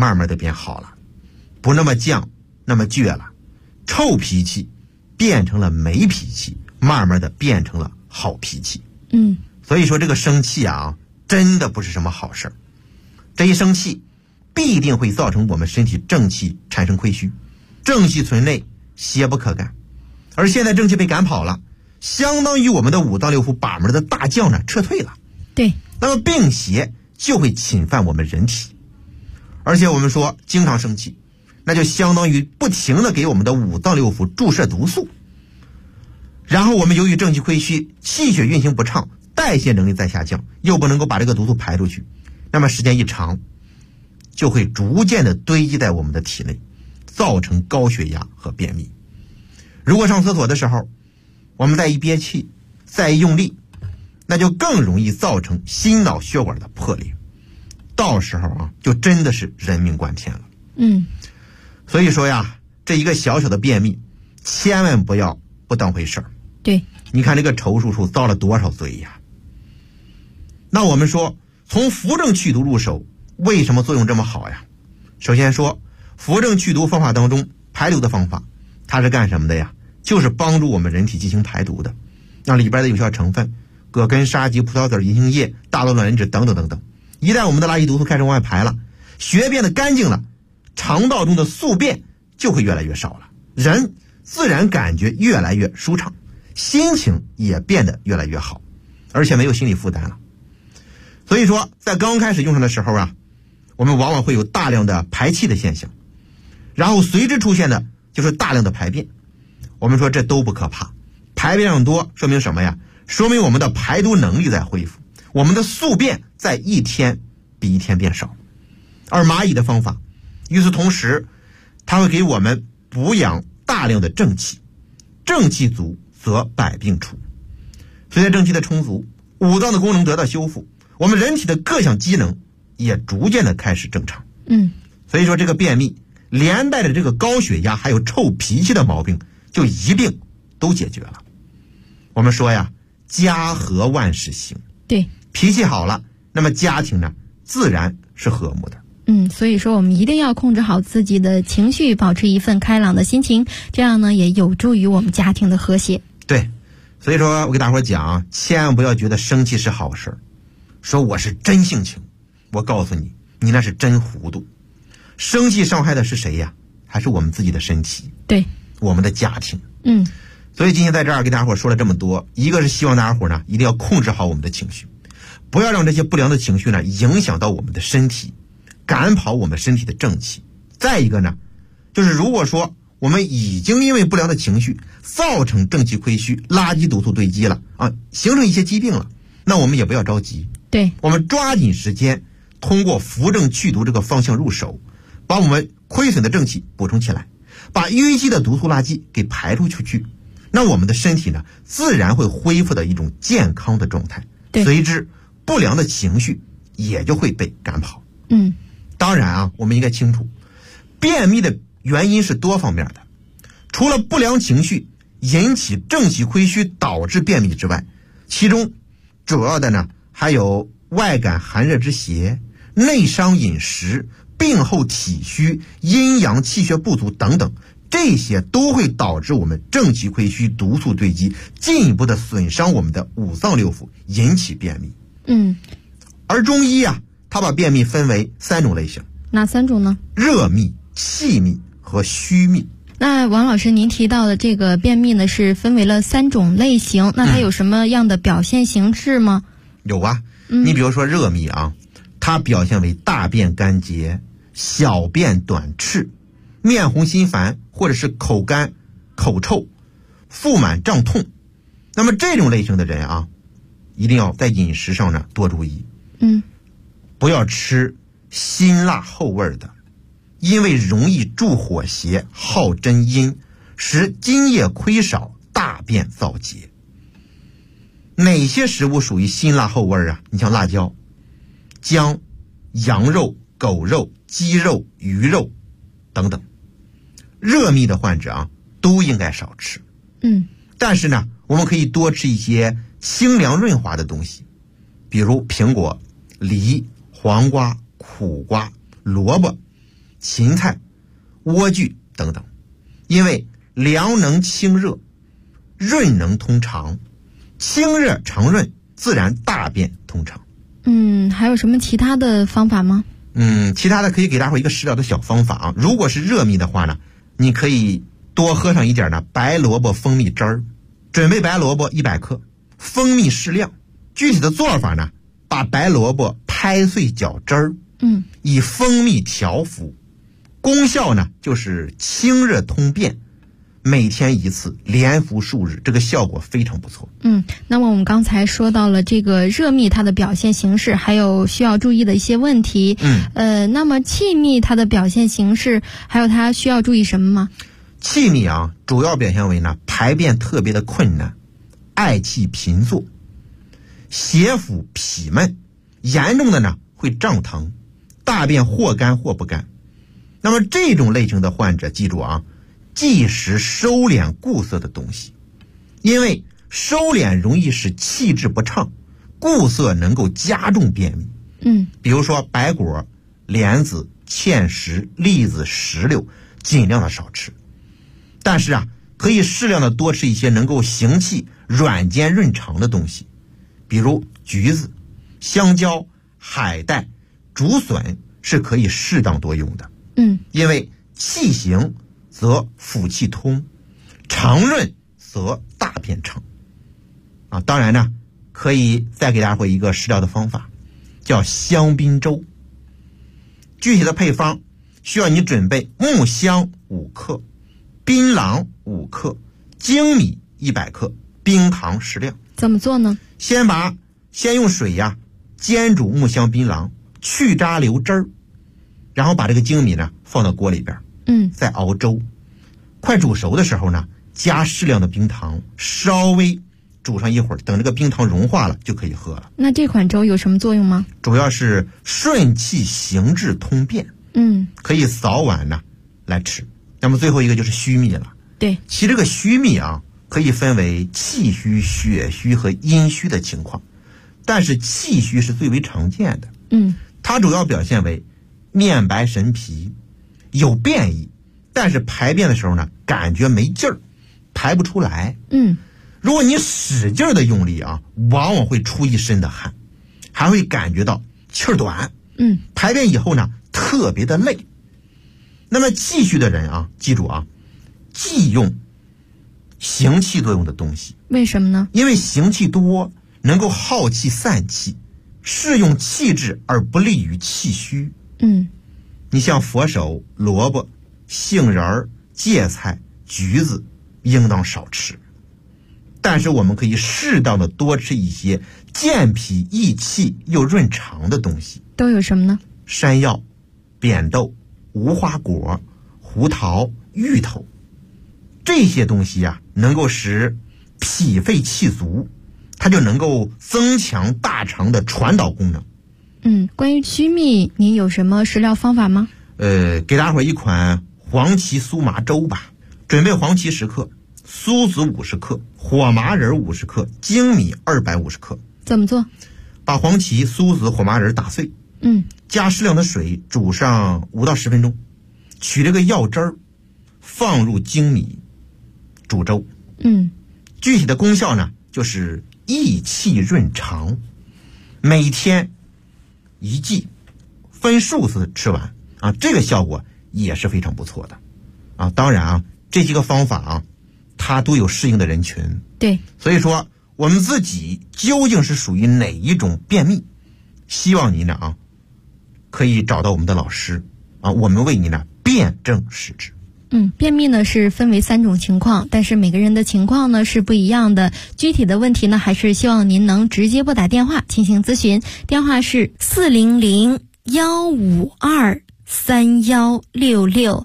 慢慢的变好了，不那么犟，那么倔了，臭脾气变成了没脾气，慢慢的变成了好脾气。所以说这个生气啊，真的不是什么好事儿。这一生气必定会造成我们身体正气产生亏虚，正气存内，邪不可干。而现在正气被赶跑了，相当于我们的五脏六腑把门的大将呢撤退了。 对， 那么病邪就会侵犯我们人体。而且我们说经常生气，那就相当于不停的给我们的五脏六腑注射毒素，然后我们由于正气亏虚，气血运行不畅，代谢能力在下降，又不能够把这个毒素排出去，那么时间一长就会逐渐的堆积在我们的体内，造成高血压和便秘。如果上厕所的时候我们再一憋气，再一用力，那就更容易造成心脑血管的破裂，到时候啊就真的是人命关天了。所以说呀，这一个小小的便秘千万不要不当回事儿。 对， 你看这个仇叔叔遭了多少罪呀。那我们说从扶正祛毒入手，为什么作用这么好呀？首先说扶正祛毒方法当中排毒的方法，它是干什么的呀？就是帮助我们人体进行排毒的。那里边的有效成分葛根、沙棘、葡萄籽、银杏叶、大豆卵磷脂等等等等，一旦我们的垃圾毒素开始往外排了，血变得干净了，肠道中的宿便就会越来越少了，人自然感觉越来越舒畅，心情也变得越来越好，而且没有心理负担了。所以说在刚开始用上的时候啊，我们往往会有大量的排气的现象，然后随之出现的就是大量的排便。我们说这都不可怕，排便量多说明什么呀？说明我们的排毒能力在恢复，我们的宿便在一天比一天变少。而蚂蚁的方法与此同时，它会给我们补养大量的正气，正气足则百病除。随着正气的充足，五脏的功能得到修复，我们人体的各项机能也逐渐的开始正常。所以说这个便秘连带着这个高血压还有臭脾气的毛病就一并都解决了。我们说呀，家和万事兴。 对， 脾气好了，那么家庭呢自然是和睦的。 所以说我们一定要控制好自己的情绪，保持一份开朗的心情，这样呢也有助于我们家庭的和谐。 对，所以说我给大伙讲，千万不要觉得生气是好事，说我是真性情，我告诉你，你那是真糊涂。生气伤害的是谁呀？还是我们自己的身体， 对， 我们的家庭。所以今天在这儿给大伙说了这么多，一个是希望大家伙呢一定要控制好我们的情绪，不要让这些不良的情绪呢影响到我们的身体，赶跑我们身体的正气。再一个呢，就是如果说我们已经因为不良的情绪造成正气亏虚，垃圾毒素堆积了啊，形成一些疾病了，那我们也不要着急。 对， 我们抓紧时间通过扶正祛毒这个方向入手，把我们亏损的正气补充起来，把淤积的毒素垃圾给排出去，那我们的身体呢自然会恢复到一种健康的状态，随之不良的情绪也就会被赶跑。当然啊，我们应该清楚便秘的原因是多方面的，除了不良情绪引起正气亏虚导致便秘之外，其中主要的呢还有外感寒热之邪、内伤饮食、病后体虚、阴阳气血不足等等，这些都会导致我们正气亏虚，毒素堆积，进一步的损伤我们的五脏六腑，引起便秘。而中医啊，它把便秘分为3种类型。 哪3种呢？热秘、气秘和虚秘。 那王老师您提到的这个便秘呢是分为了3种类型，那它有什么样的表现形式吗？ 有啊，你比如说热秘啊，它表现为大便干结、小便短赤、面红心烦，或者是口干、口臭、腹满胀痛。那么这种类型的人啊，一定要在饮食上呢多注意。不要吃辛辣厚味的，因为容易助火邪，耗真阴，使津液亏少，大便燥结。哪些食物属于辛辣厚味啊？你像辣椒、姜、羊肉、狗肉、鸡肉、鱼肉等等，热秘的患者啊都应该少吃。但是呢，我们可以多吃一些清凉润滑的东西，比如苹果、梨、黄瓜、苦瓜、萝卜， 芹菜、莴苣等等，因为凉能清热，润能通肠，清热肠润，自然大便通畅。 还有什么其他的方法吗？ 其他的可以给大伙一个食疗的小方法啊。如果是热秘的话呢，你可以多喝上一点呢白萝卜蜂蜜汁儿。准备白萝卜100克，蜂蜜适量。具体的做法呢，把白萝卜拍碎搅汁儿，以蜂蜜调服。功效呢就是清热通便，每天1次，连服数日，这个效果非常不错。 那么我们刚才说到了这个热秘它的表现形式，还有需要注意的一些问题。那么气秘它的表现形式，还有它需要注意什么吗？ 气秘啊，主要表现为呢排便特别的困难，嗳气频作，胁腹痞闷，严重的呢会胀疼，大便或干或不干。那么这种类型的患者，记住啊，忌食收敛固涩的东西，因为收敛容易使气滞不畅，固涩能够加重便秘。比如说白果、莲子、芡实、栗子、石榴，尽量的少吃。但是啊，可以适量的多吃一些能够行气、软坚润肠的东西，比如橘子、香蕉、海带、竹笋是可以适当多用的。因为气行则腑气通，肠润则大便畅。当然呢，可以再给大伙一个食疗的方法，叫香槟粥。具体的配方需要你准备木香5克，槟榔5克，粳米100克，冰糖适量。 怎么做呢？先用水煎煮木香槟榔，去渣留汁儿，然后把这个粳米呢放到锅里边，再熬粥。快煮熟的时候呢，加适量的冰糖，稍微煮上一会儿，等这个冰糖融化了就可以喝了。 那这款粥有什么作用吗？ 主要是顺气行滞通便，可以早晚呢来吃。那么最后一个就是虚秘了。 对， 其实这个虚秘可以分为气虚、血虚和阴虚的情况，但是气虚是最为常见的。它主要表现为面白神疲，有便意，但是排便的时候呢，感觉没劲儿，排不出来。如果你使劲的用力往往会出一身的汗，还会感觉到气儿短。排便以后呢，特别的累。那么气虚的人记住忌用行气作用的东西。 为什么呢？因为行气多能够耗气散气，适用气滞而不利于气虚。你像佛手、萝卜、杏仁、芥菜、橘子应当少吃，但是我们可以适当的多吃一些健脾益气又润肠的东西。 都有什么呢？ 山药、扁豆、无花果、胡桃、芋头，这些东西能够使脾肺气足，它就能够增强大肠的传导功能。 关于虚秘，您有什么食疗方法吗？ 给大伙一款黄芪酥麻粥吧。准备黄芪10克，苏子50克，火麻仁50克，粳米250克。 怎么做？ 把黄芪、苏子、火麻仁打碎，加适量的水煮上5到10分钟，取这个药汁儿，放入粳米煮粥。具体的功效呢，就是益气润肠，每天1剂，分数次吃完这个效果也是非常不错的当然这几个方法它都有适应的人群。 对， 所以说我们自己究竟是属于哪一种便秘，希望您呢可以找到我们的老师我们为您呢辨证施治。 便秘呢是分为3种情况，但是每个人的情况呢是不一样的。具体的问题呢，还是希望您能直接拨打电话进行咨询。电话是400-152-3166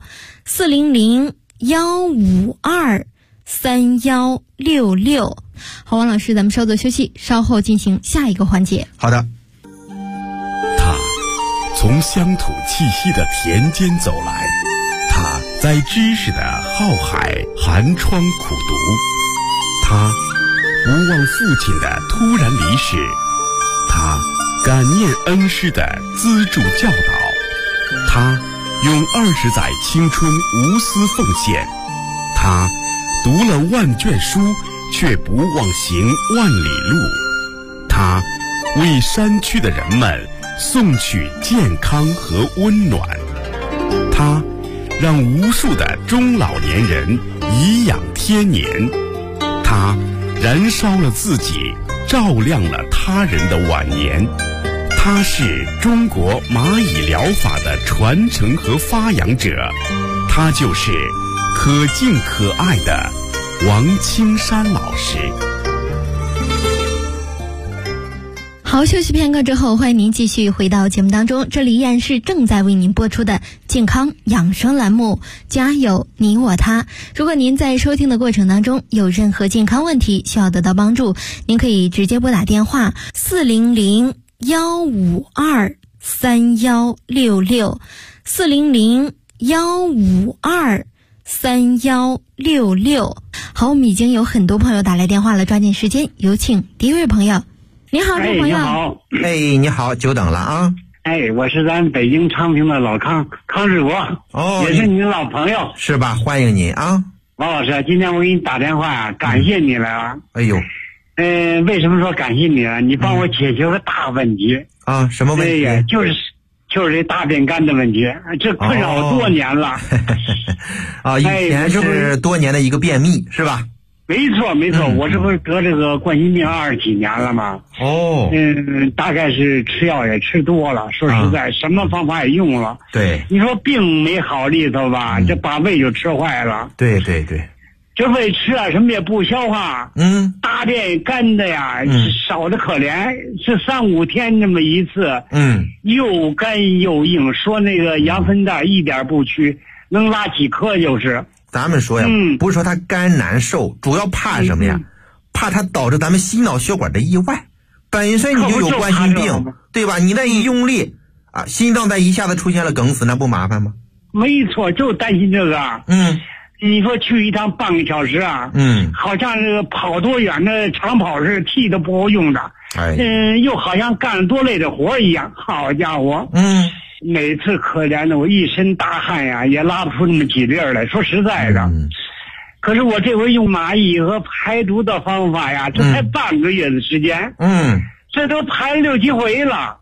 400-152-3166。好，王老师，咱们稍作休息，稍后进行下一个环节。 好的。 他从乡土气息的田间走来，他在知识的浩海寒窗苦读，他无忘父亲的突然离世，他感念恩师的资助教导，他用20载青春无私奉献。他读了万卷书，却不忘行万里路。他为山区的人们送去健康和温暖。他让无数的中老年人颐养天年。他燃烧了自己，照亮了他人的晚年。他是中国蚂蚁疗法的传承和发扬者。他就是可敬可爱的王青山老师。 好，休息片刻之后，欢迎您继续回到节目当中，这里依然是正在为您播出的健康养生栏目，家有你我他。如果您在收听的过程当中有任何健康问题需要得到帮助，您可以直接拨打电话400-152-3166 400-152-3166。好，我们已经有很多朋友打来电话了，抓紧时间，有请第一位朋友。你好，这位朋友。 你好。 你好，久等了啊。 我是咱北京昌平的老康师傅。也是您老朋友。 是吧？欢迎你啊。 王老师，今天我给你打电话啊，感谢你来了。为什么说感谢你呢？你帮我解决个大问题。什么问题？就是这大便干的问题，这困扰我多年了。 以前是多年的一个便秘，是吧？ 没错，我这不是得这个冠心病20几年了吗？大概是吃药也吃多了，说实在，什么方法也用了。 对， 你说病没好里头吧，这把胃就吃坏了。 对， 这胃吃啊，什么也不消化。大便干的呀，少的可怜，是3-5天那么一次。又干又硬，说那个羊粪蛋一点不虚，能拉几颗就是。 咱们说呀，不是说他肝难受，主要怕什么呀？怕它导致咱们心脑血管的意外。本身你就有冠心病，对吧？你那一用力心脏再一下子出现了梗死，那不麻烦吗？ 没错，就担心这个。你说去一趟半个小时啊，好像这个跑多远的长跑是气都不够用的。又好像干了多累的活一样。好家伙，每次可怜的我一身大汗呀，也拉不出那么几粒来。说实在的，可是我这回用蚂蚁和排毒的方法呀，这才半个月的时间，这都排了6-7回了。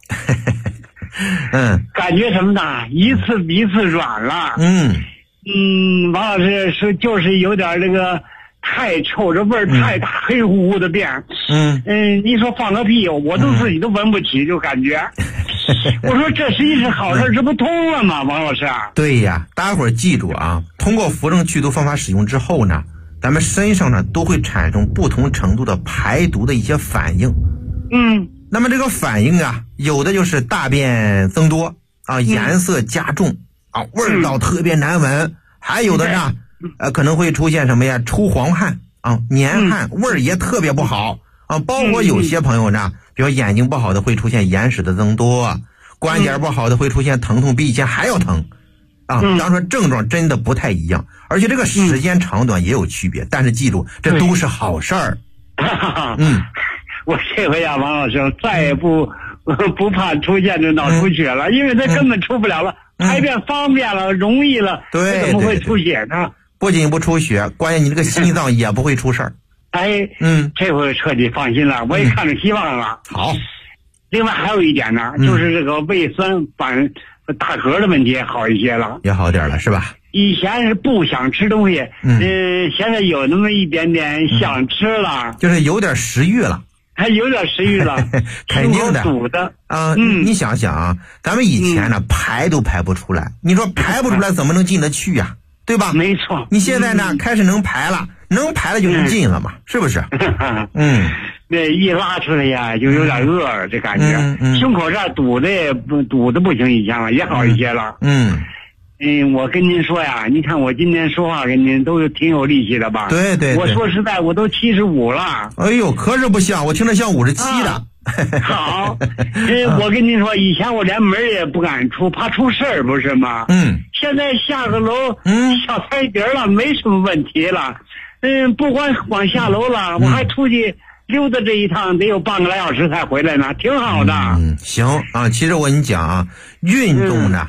感觉什么呢？一次比一次软了。王老师说就是有点这个太臭，这味儿太大，黑乎乎的便。你说放个屁，我都自己都闻不起，就感觉。我说这是一是好事，这不通了吗？王老师啊。 对呀，大家伙儿记住啊，通过扶正祛毒方法使用之后呢，咱们身上呢都会产生不同程度的排毒的一些反应。那么这个反应啊，有的就是大便增多颜色加重味道特别难闻，还有的呢可能会出现什么呀？出黄汗黏汗，味儿也特别不好包括有些朋友呢，比如眼睛不好的会出现眼屎的增多，关节不好的会出现疼痛比以前还要疼当然说症状真的不太一样，而且这个时间长短也有区别，但是记住这都是好事儿。 我这回呀，王老师再也不怕出现这脑出血了，因为它根本出不了了。排便方便了，容易了， 对， 怎么会出血呢？ 不仅不出血，关键你这个心脏也不会出事儿。 这回彻底放心了，我也看着希望了。 好， 另外还有一点呢，就是这个胃酸反打嗝的问题也好一些了， 也好点了，是吧？ 以前是不想吃东西，现在有那么一点点想吃了， 就是有点食欲了。 还有点食欲了， 肯定的。 堵的你想想啊，咱们以前呢排都排不出来，你说排不出来怎么能进得去呀？对吧？ 没错。 你现在呢开始能排了，能排了就能进了嘛，是不是？ 那一拉出来呀，就有点饿了，这感觉。胸口这儿堵的不行，以前了也好一些了。我跟您说呀，你看我今天说话跟您都挺有力气的吧？ 对， 我说实在，我都75了。 哎呦，可是不像，我听着像57的。 好，我跟您说，以前我连门也不敢出，怕出事儿，不是吗？现在下个楼，小台阶了，没什么问题了。不光往下楼了，我还出去溜达这一趟，得有半个来小时才回来呢，挺好的。 行啊，其实我跟你讲啊，运动呢。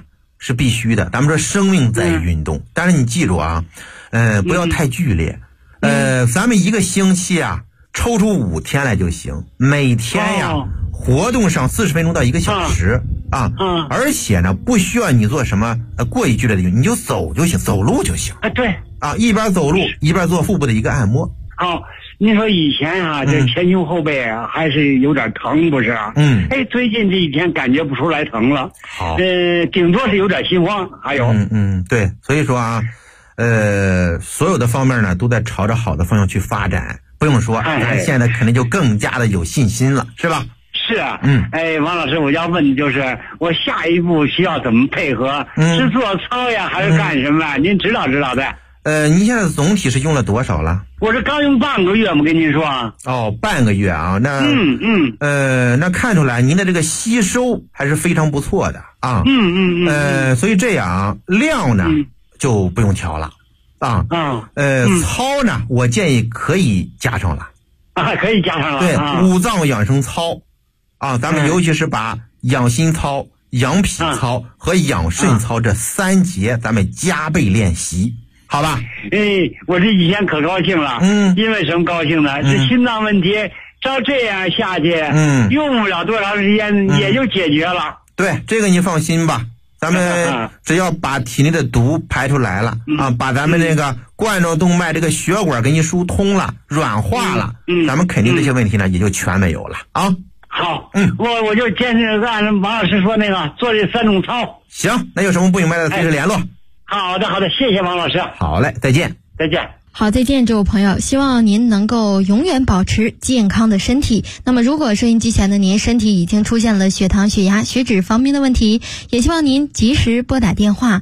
是必须的，咱们说生命在于运动，但是你记住啊，不要太剧烈，咱们一个星期啊抽出5天来就行，每天呀活动上40分钟到1个小时啊，而且呢不需要你做什么过于剧烈的运动，你就走就行，走路就行啊，对啊，一边走路一边做腹部的一个按摩。 好，你说以前啊，这前胸后背啊还是有点疼，不是啊？最近这几天感觉不出来疼了。 好， 顶多是有点心慌，还有， 对，所以说啊，所有的方面呢都在朝着好的方向去发展，不用说，咱现在肯定就更加的有信心了，是吧？ 是啊，王老师，我要问的就是我下一步需要怎么配合？是做操呀，还是干什么？您指导指导呗。 您现在总体是用了多少了？ 我这刚用半个月嘛，跟您说。 哦，半个月啊，那那看出来您的这个吸收还是非常不错的啊。所以这样量呢就不用调了啊。操呢，我建议可以加上了啊，可以加上了。 对，五脏养生操啊，咱们尤其是把养心操、养脾操和养肾操这3节，咱们加倍练习。好吧， 我这几天可高兴了，因为什么高兴呢？这心脏问题照这样下去，用不了多长时间也就解决了。 对，这个你放心吧，咱们只要把体内的毒排出来了啊，把咱们这个冠状动脉这个血管给你疏通了、软化了，咱们肯定这些问题呢也就全没有了啊。 好，我就坚持按王老师说那个做这3种操。 行，那有什么不明白的随时联络。 好的，谢谢王老师。 好嘞，再见。 再见。 好，再见，这位朋友，希望您能够永远保持健康的身体。那么如果收音机前的您身体已经出现了血糖、血压、血脂方面的问题，也希望您及时拨打电话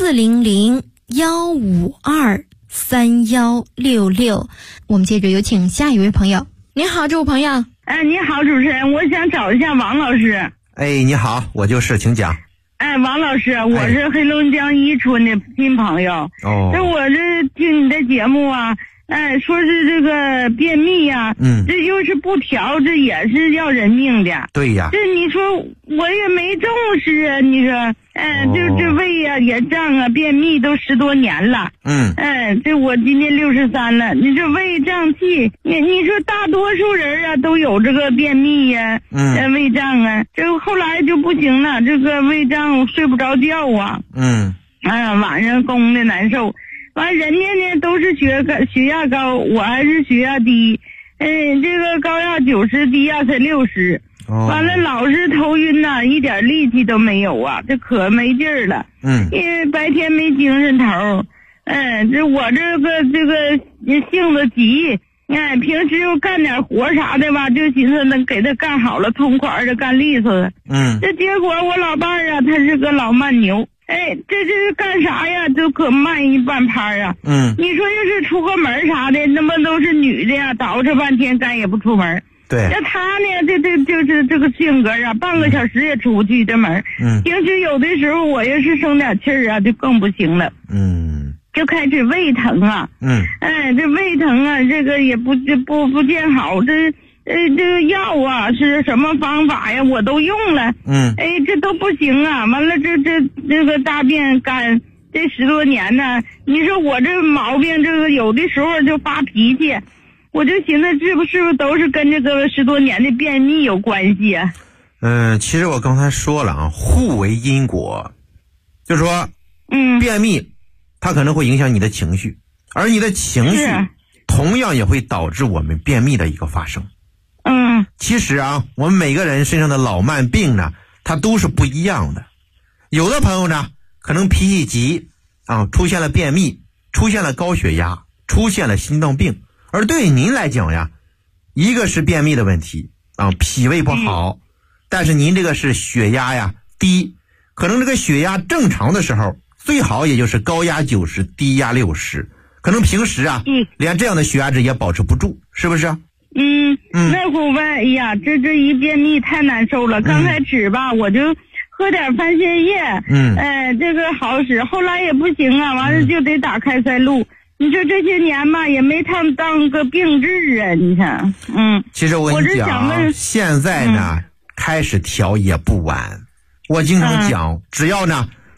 400-152-3166。我们接着有请下一位朋友。您好，这位朋友。 你好，主持人，我想找一下王老师。 你好，我就是，请讲。 王老师，我是黑龙江伊春的新朋友。这我这听你的节目啊，说是这个便秘呀，这又是不调，这也是要人命的。 对呀。 这你说我也没重视啊，你说，就这胃呀也胀啊，便秘都10多年了。这我今年63了，你这胃胀气，你说大多数人啊都有这个便秘呀，胃胀啊，这后来就不行了，这个胃胀睡不着觉啊。晚上宫的难受。完人家呢都是血压高，我还是血压低，这个高压90，低压才60。完了老是头晕呐，一点力气都没有啊，这可没劲儿了。因为白天没精神头。这我这个性子急，平时又干点活啥的吧，就寻思能给他干好了，痛快的干利索的。这结果我老伴儿啊，他是个老慢牛。这是干啥呀？就可慢一半拍啊！你说要是出个门啥的，那么都是女的呀，捯饬半天，咱也不出门。 对， 那他呢？就是这个性格啊，半个小时也出不去这门。平时有的时候我要是生点气儿啊，就更不行了。就开始胃疼啊。这胃疼啊，这个也不见好。这个药啊是什么方法呀？我都用了，这都不行啊！完了，这个大便干，这10多年呢，你说我这毛病，这个有的时候就发脾气，我就寻思，是不是都是跟这个10多年的便秘有关系啊？ 其实我刚才说了啊，互为因果，就说，便秘，它可能会影响你的情绪，而你的情绪同样也会导致我们便秘的一个发生。其实啊，我们每个人身上的老慢病呢，它都是不一样的。有的朋友呢，可能脾气急啊，出现了便秘，出现了高血压，出现了心脏病。而对于您来讲呀，一个是便秘的问题啊，脾胃不好，但是您这个是血压呀低，可能这个血压正常的时候，最好也就是高压90，低压60，可能平时啊，连这样的血压值也保持不住，是不是？ 那会吧，哎呀，这一便秘太难受了。刚开始吧，我就喝点番泻叶，这个好使。后来也不行啊，完了就得打开塞露。你说这些年吧，也没当个病治啊，你看， 其实我跟你讲，现在呢，开始调也不晚。我经常讲，只要呢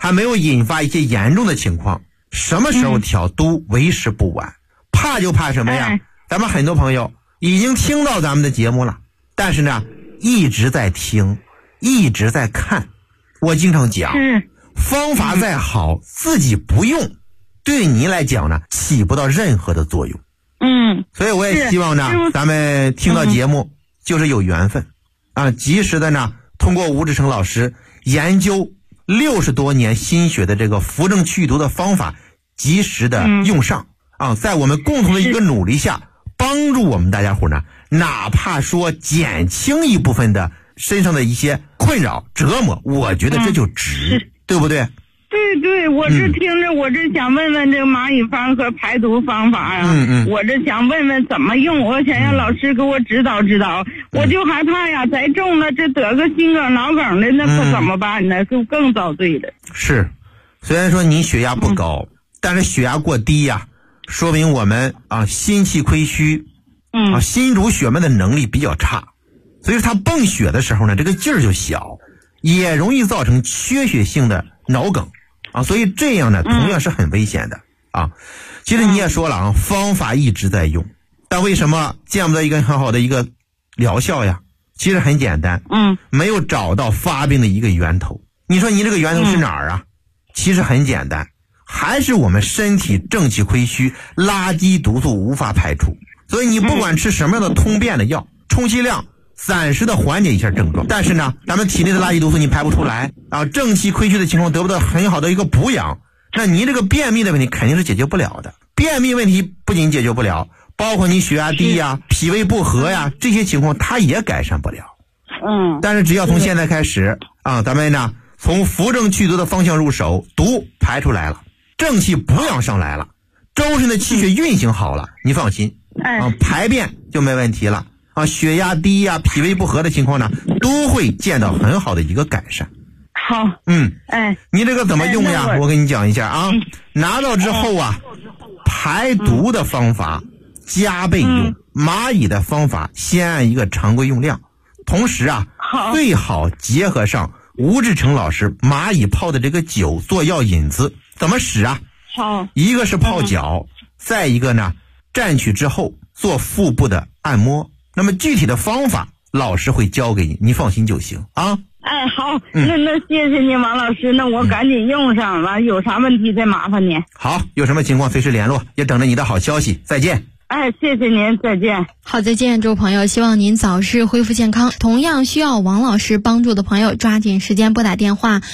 还没有引发一些严重的情况，什么时候调都为时不晚。怕就怕什么呀？咱们很多朋友已经听到咱们的节目了，但是呢一直在听，一直在看。我经常讲，方法再好，自己不用，对你来讲呢起不到任何的作用。所以我也希望呢咱们听到节目就是有缘分啊，及时的呢通过吴志成老师研究60多年心血的这个扶正祛毒的方法，及时的用上啊，在我们共同的一个努力下，帮助我们大家伙呢，哪怕说减轻一部分的身上的一些困扰折磨，我觉得这就值，对不对？ 对，我这听着，我这想问问这个蚂蚁方和排毒方法呀，我这想问问怎么用，我想让老师给我指导指导，我就害怕呀，再中了这得个心梗脑梗的，那可怎么办呢？就更遭罪了。是， 虽然说你血压不高，但是血压过低呀，说明我们啊心气亏虚，心主血脉的能力比较差，所以说它泵血的时候呢，这个劲儿就小，也容易造成缺血性的脑梗啊，所以这样呢同样是很危险的啊。其实你也说了啊，方法一直在用，但为什么见不到一个很好的一个疗效呀？其实很简单，没有找到发病的一个源头。你说你这个源头是哪儿啊？其实很简单，还是我们身体正气亏虚，垃圾毒素无法排出。所以你不管吃什么样的通便的药，充其量暂时的缓解一下症状，但是呢咱们体内的垃圾毒素你排不出来啊，正气亏虚的情况得不到很好的一个补养，那你这个便秘的问题肯定是解决不了的。便秘问题不仅解决不了，包括你血压低呀、脾胃不和呀，这些情况它也改善不了。但是只要从现在开始啊，咱们呢从扶正祛毒的方向入手，毒排出来了，正气补养上来了，周身的气血运行好了，你放心啊，排便就没问题了啊，血压低呀、脾胃不和的情况呢，都会见到很好的一个改善。 好， 你这个怎么用呀？我跟你讲一下啊，拿到之后啊，排毒的方法加倍用，蚂蚁的方法先按一个常规用量，同时啊，最好结合上吴志成老师蚂蚁泡的这个酒做药引子。怎么使啊？ 好， 一个是泡脚，再一个呢蘸取之后做腹部的按摩。那么具体的方法老师会教给你，你放心就行啊。 好，那谢谢你王老师，那我赶紧用上了，有啥问题再麻烦你。 好，有什么情况随时联络，也等着你的好消息。再见。 谢谢您，再见。 好，再见，诸位朋友，希望您早日恢复健康。同样需要王老师帮助的朋友，抓紧时间拨打电话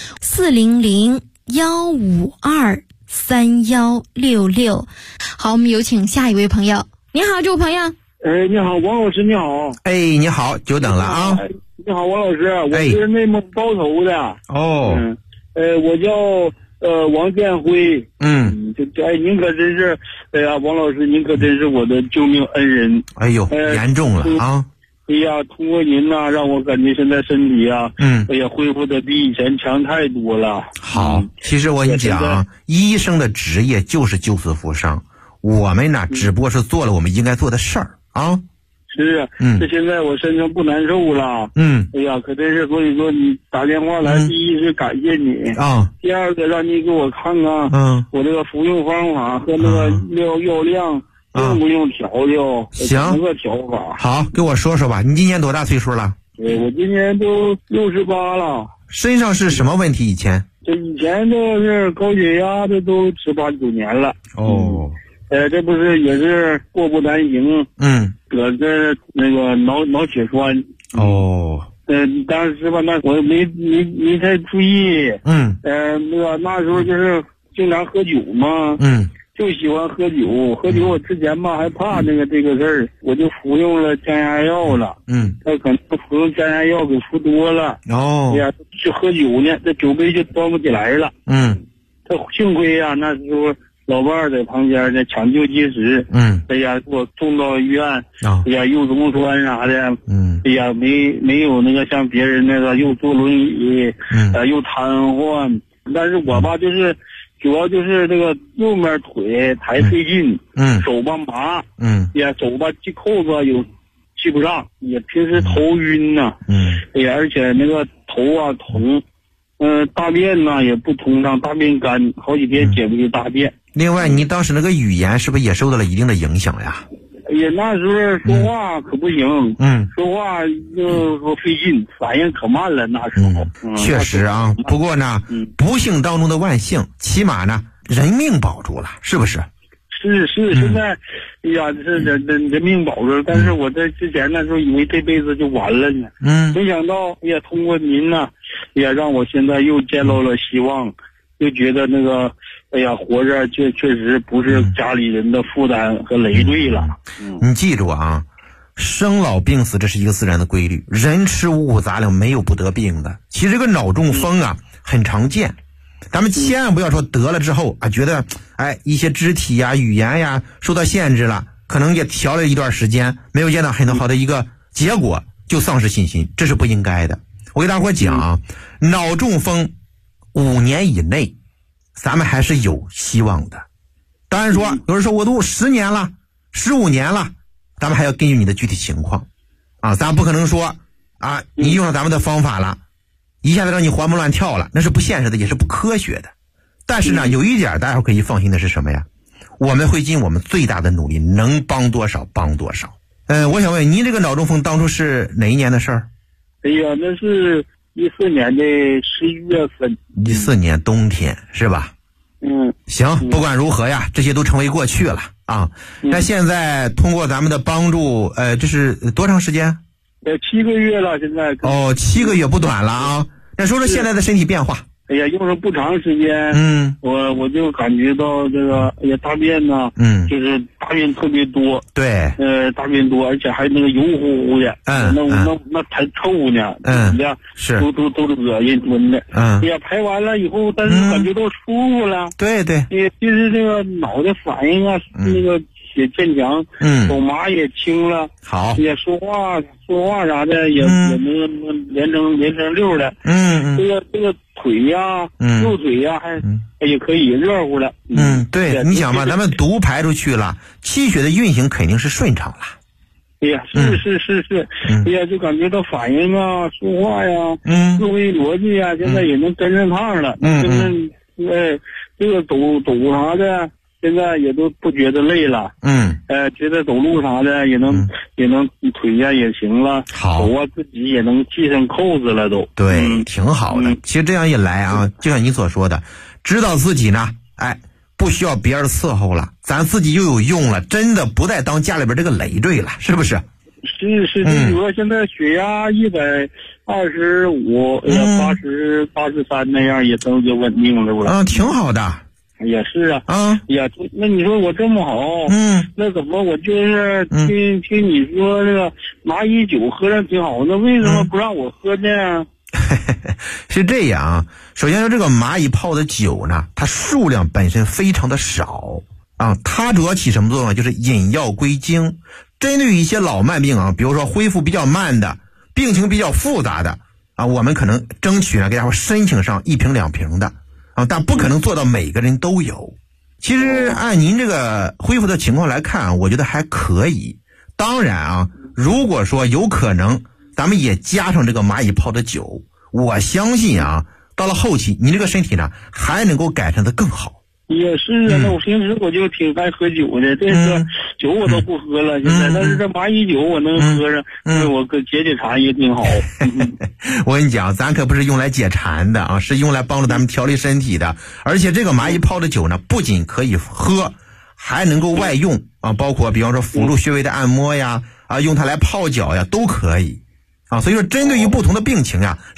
400-152-3166。好，我们有请下一位朋友。你好，这位朋友。 你好，王老师，你好。 你好，久等了啊。 你好，王老师，我是内蒙包头的。我叫王建辉。您可真是，王老师，您可真是我的救命恩人。 严重了啊！ 通过您呐，让我感觉现在身体啊，恢复的比以前强太多了。 好，其实我跟你讲，医生的职业就是救死扶伤，我们呢只不过是做了我们应该做的事儿啊。 是啊，这现在我身上不难受了。可真是，所以说你打电话来，第一是感谢你啊，第二个让你给我看看，我这个服用方法和那个药量用不用调调？ 行， 怎么个调法？ 好，给我说说吧。你今年多大岁数了？ 我今年都68了。 身上是什么问题？以前都是高血压，这都18、19年了。这不是也是过不难行，得这那个脑血栓。当时吧，那我没太注意。那时候就是经常喝酒嘛。就喜欢喝酒。喝酒我之前吧还怕这个事儿，我就服用了降压药了。他可能服用降压药给服多了。就喝酒呢，这酒杯就端不起来了。他幸亏呀，那时候老伴儿在旁边呢，抢救及时。给我送到医院。又溶栓啥的。没有那个像别人那个又坐轮椅，又瘫痪。但是我吧就是主要就是这个右面腿抬费劲，手吧麻，手吧系扣子有系不上，也平时头晕呐，而且那个头啊疼， 大便呢也不通畅，大便干，好几天解不出大便。 另外，你当时那个语言是不是也受到了一定的影响呀？ 哎呀，那时候说话可不行，说话就说费劲，反应可慢了。那时候， 确实啊。不过呢，不幸当中的万幸，起码呢，人命保住了，是不是？ 是，现在，哎呀，是人命保住了。但是我在之前那时候以为这辈子就完了呢，没想到，哎呀，通过您呢，也让我现在又见到了希望，就觉得那个。哎呀，活着确实不是家里人的负担和累赘了。 你记住啊，生老病死这是一个自然的规律，人吃五谷杂粮没有不得病的。其实这个脑中风啊很常见，咱们千万不要说得了之后啊觉得一些肢体呀、语言呀受到限制了，可能也调了一段时间，没有见到很好的一个结果就丧失信心，这是不应该的。我给大伙讲啊，脑中风5年以内。咱们还是有希望的，当然说有人说我都10年了15年了，咱们还要根据你的具体情况啊，咱不可能说啊你用了咱们的方法了一下子让你活蹦乱跳了，那是不现实的，也是不科学的。但是呢有一点大家可以放心的是什么呀，我们会尽我们最大的努力，能帮多少帮多少。我想问您，这个脑中风当初是哪一年的事儿？ 哎呀，那是14年的11月份 ，14年冬天是吧？行，不管如何呀，这些都成为过去了啊。那现在通过咱们的帮助，这是多长时间 ？7个月了，现在。 7个月不短了啊。那说说现在的身体变化。 哎呀，用了不长时间，我就感觉到这个，哎呀，大便呢，就是大便特别多， 对， 大便多，而且还那个油乎乎的，那才臭呢， 是， 都恶心吞的，哎呀，排完了以后，但是感觉到舒服了， 对， 就是这个脑袋反应啊，那个也渐强，手麻也轻了， 好， 也说话啥的也能连成溜的，这个腿呀，右腿呀，也可以热乎了。 对，你想吧，咱们毒排出去了，气血的运行肯定是顺畅了。 哎呀，是，哎呀，就感觉到反应啊，说话呀，思维逻辑啊，现在也能跟上趟了。这个走啥的，现在也都不觉得累了。觉得走路啥的也能腿呀也行了， 好， 手啊自己也能系上扣子了都。 对，挺好的。其实这样一来啊，就像你所说的，知道自己呢，不需要别人伺候了，咱自己又有用了，真的不再当家里边这个累赘了，是不是？ 是，比如说现在血压125，83那样也都就稳定了。 挺好的。 也是啊，呀，那你说我这么好，那怎么我就是听你说这个蚂蚁酒喝上挺好，那为什么不让我喝呢？ 是这样，首先说这个蚂蚁泡的酒呢，它数量本身非常的少啊，它主要起什么作用？就是引药归经，针对于一些老慢病啊，比如说恢复比较慢的，病情比较复杂的啊，我们可能争取呢给大伙申请上1瓶2瓶的。但不可能做到每个人都有。其实按您这个恢复的情况来看，我觉得还可以。当然啊，如果说有可能，咱们也加上这个蚂蚁泡的酒，我相信啊，到了后期，你这个身体呢还能够改善得更好。 也是啊，那我平时我就挺爱喝酒的，这个酒我都不喝了，现在，但是这蚂蚁酒我能喝上，我解馋也挺好。 我跟你讲，咱可不是用来解馋的啊，是用来帮助咱们调理身体的。而且这个蚂蚁泡的酒呢，不仅可以喝，还能够外用啊，包括比方说辅助穴位的按摩呀，用它来泡脚呀，都可以啊。所以说，针对于不同的病情呀。